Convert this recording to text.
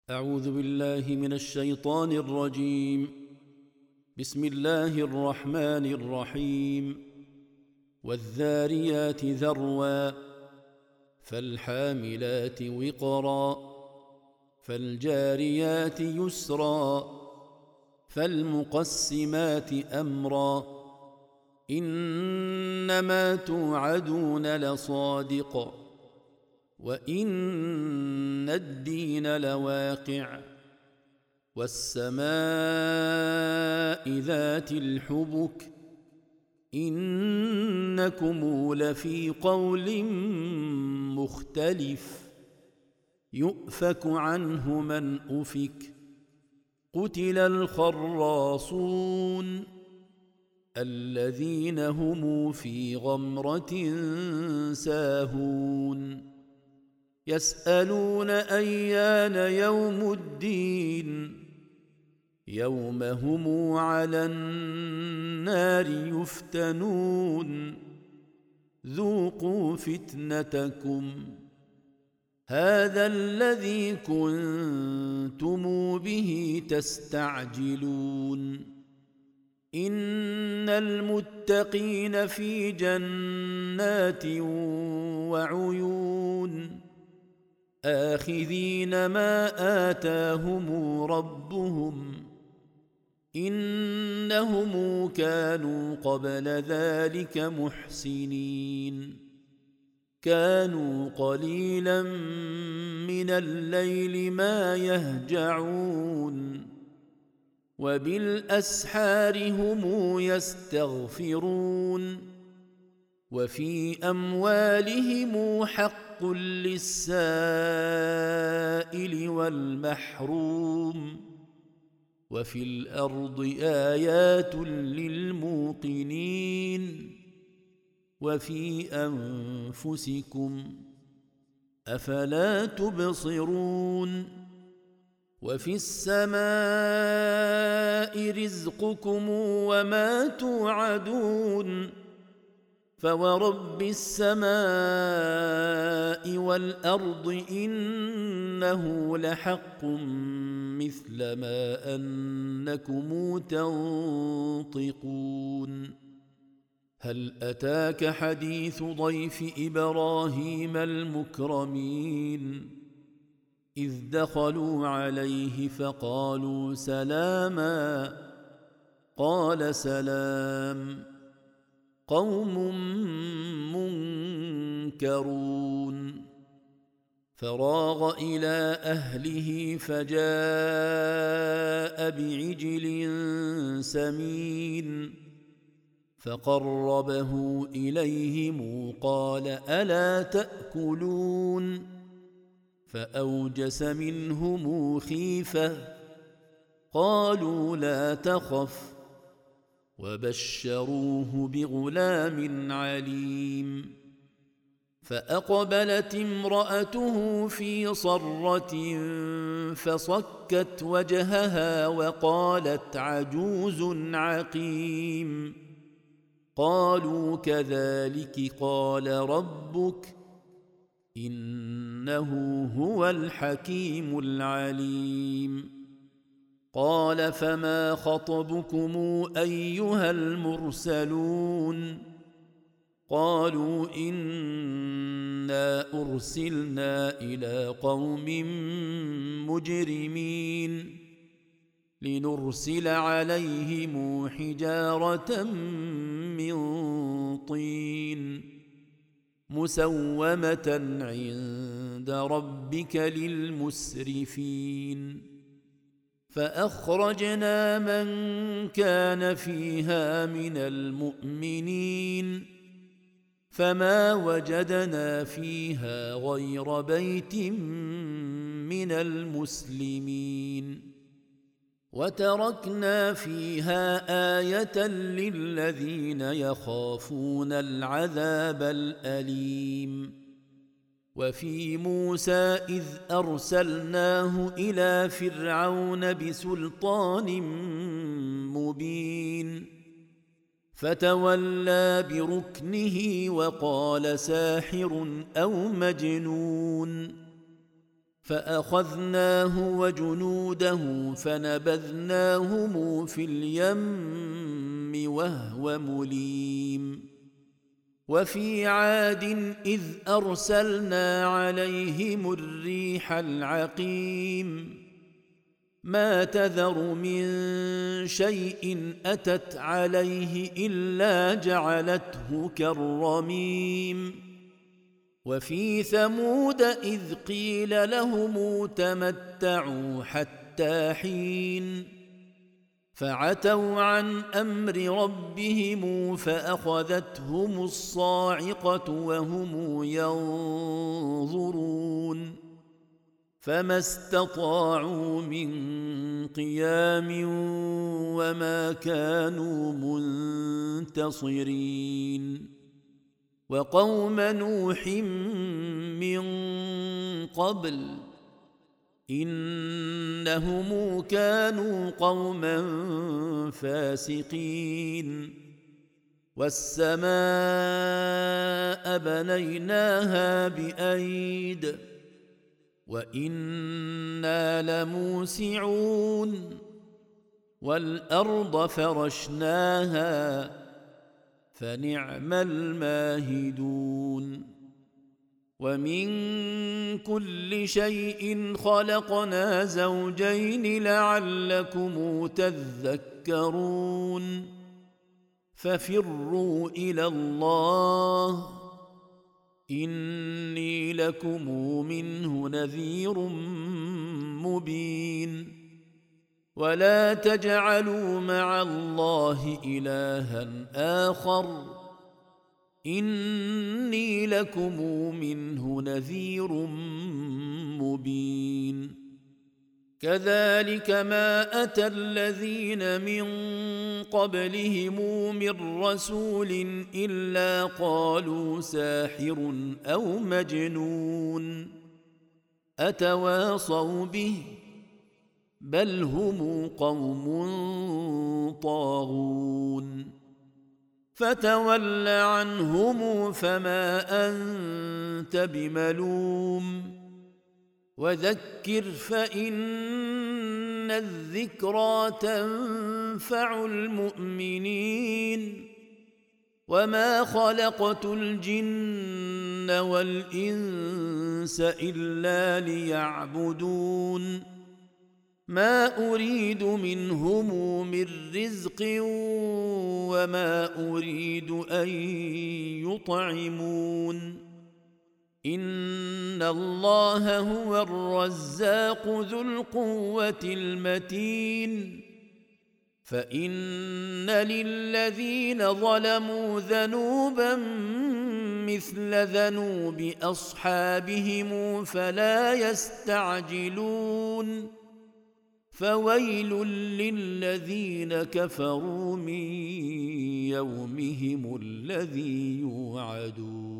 أعوذ بالله من الشيطان الرجيم. بسم الله الرحمن الرحيم. والذاريات ذروا فالحاملات وقرا فالجاريات يسرا فالمقسمات أمرا إنما توعدون لصادق وإن الدين لواقع والسماء ذات الحبك إنكم لفي قول مختلف يؤفك عنه من أفك قتل الخراصون الذين هم في غمرة ساهون يسألون أيان يوم الدين يوم هم على النار يفتنون ذوقوا فتنتكم هذا الذي كنتم به تستعجلون إن المتقين في جنات وعيون آخذين ما آتاهم ربهم إنهم كانوا قبل ذلك محسنين كانوا قليلا من الليل ما يهجعون وبالأسحار هم يستغفرون وفي أموالهم حق للسائل والمحروم وفي الأرض آيات للموقنين وفي أنفسكم أفلا تبصرون وفي السماء رزقكم وما توعدون فورب السماء والأرض إنه لحق مثل ما أنكم تنطقون هل أتاك حديث ضيف إبراهيم المكرمين إذ دخلوا عليه فقالوا سلاما قال سلام قوم منكرون فراغ إلى أهله فجاء بعجل سمين فقربه إليهم قال ألا تأكلون فأوجس منهم خيفة قالوا لا تخف وبشروه بغلام عليم فأقبلت امرأته في صرة فصكت وجهها وقالت عجوز عقيم قالوا كذلك قال ربك إنه هو الحكيم العليم قال فما خطبكم أيها المرسلون قالوا إنا أرسلنا إلى قوم مجرمين لنرسل عليهم حجارة من طين مسومة عند ربك للمسرفين فأخرجنا من كان فيها من المؤمنين فما وجدنا فيها غير بيت من المسلمين وتركنا فيها آية للذين يخافون العذاب الأليم وفي موسى إذ أرسلناه إلى فرعون بسلطان مبين فتولى بركنه وقال ساحر أو مجنون فأخذناه وجنوده فنبذناهم في اليم وهو مليم. وفي عاد إذ أرسلنا عليهم الريح العقيم ما تذر من شيء أتت عليه إلا جعلته كالرميم. وفي ثمود إذ قيل لهم تمتعوا حتى حين فعتوا عن أمر ربهم فأخذتهم الصاعقة وهم ينظرون فما استطاعوا من قيام وما كانوا منتصرين. وقوم نوح من قبل إنهم كانوا قوما فاسقين. والسماء بنيناها بأيد وإنا لموسعون. والأرض فرشناها فنعم الماهدون. ومن كل شيء خلقنا زوجين لعلكم تذكرون. ففروا إلى الله إني لكم منه نذير مبين. ولا تجعلوا مع الله إلها آخر إني لكم منه نذير مبين. كذلك ما أتى الذين من قبلهم من رسول إلا قالوا ساحر أو مجنون أتواصوا به بل هم قوم طاغون. فتول عنهم فما أنت بملوم وذكر فإن الذكرى تنفع المؤمنين. وما خلقت الجن والإنس إلا ليعبدون ما أريد منهم من رزق وما أريد أن يطعمون إن الله هو الرزاق ذو القوة المتين. فإن للذين ظلموا ذنوبا مثل ذنوب أصحابهم فلا يستعجلون. فويل للذين كفروا من يومهم الذي يوعدون.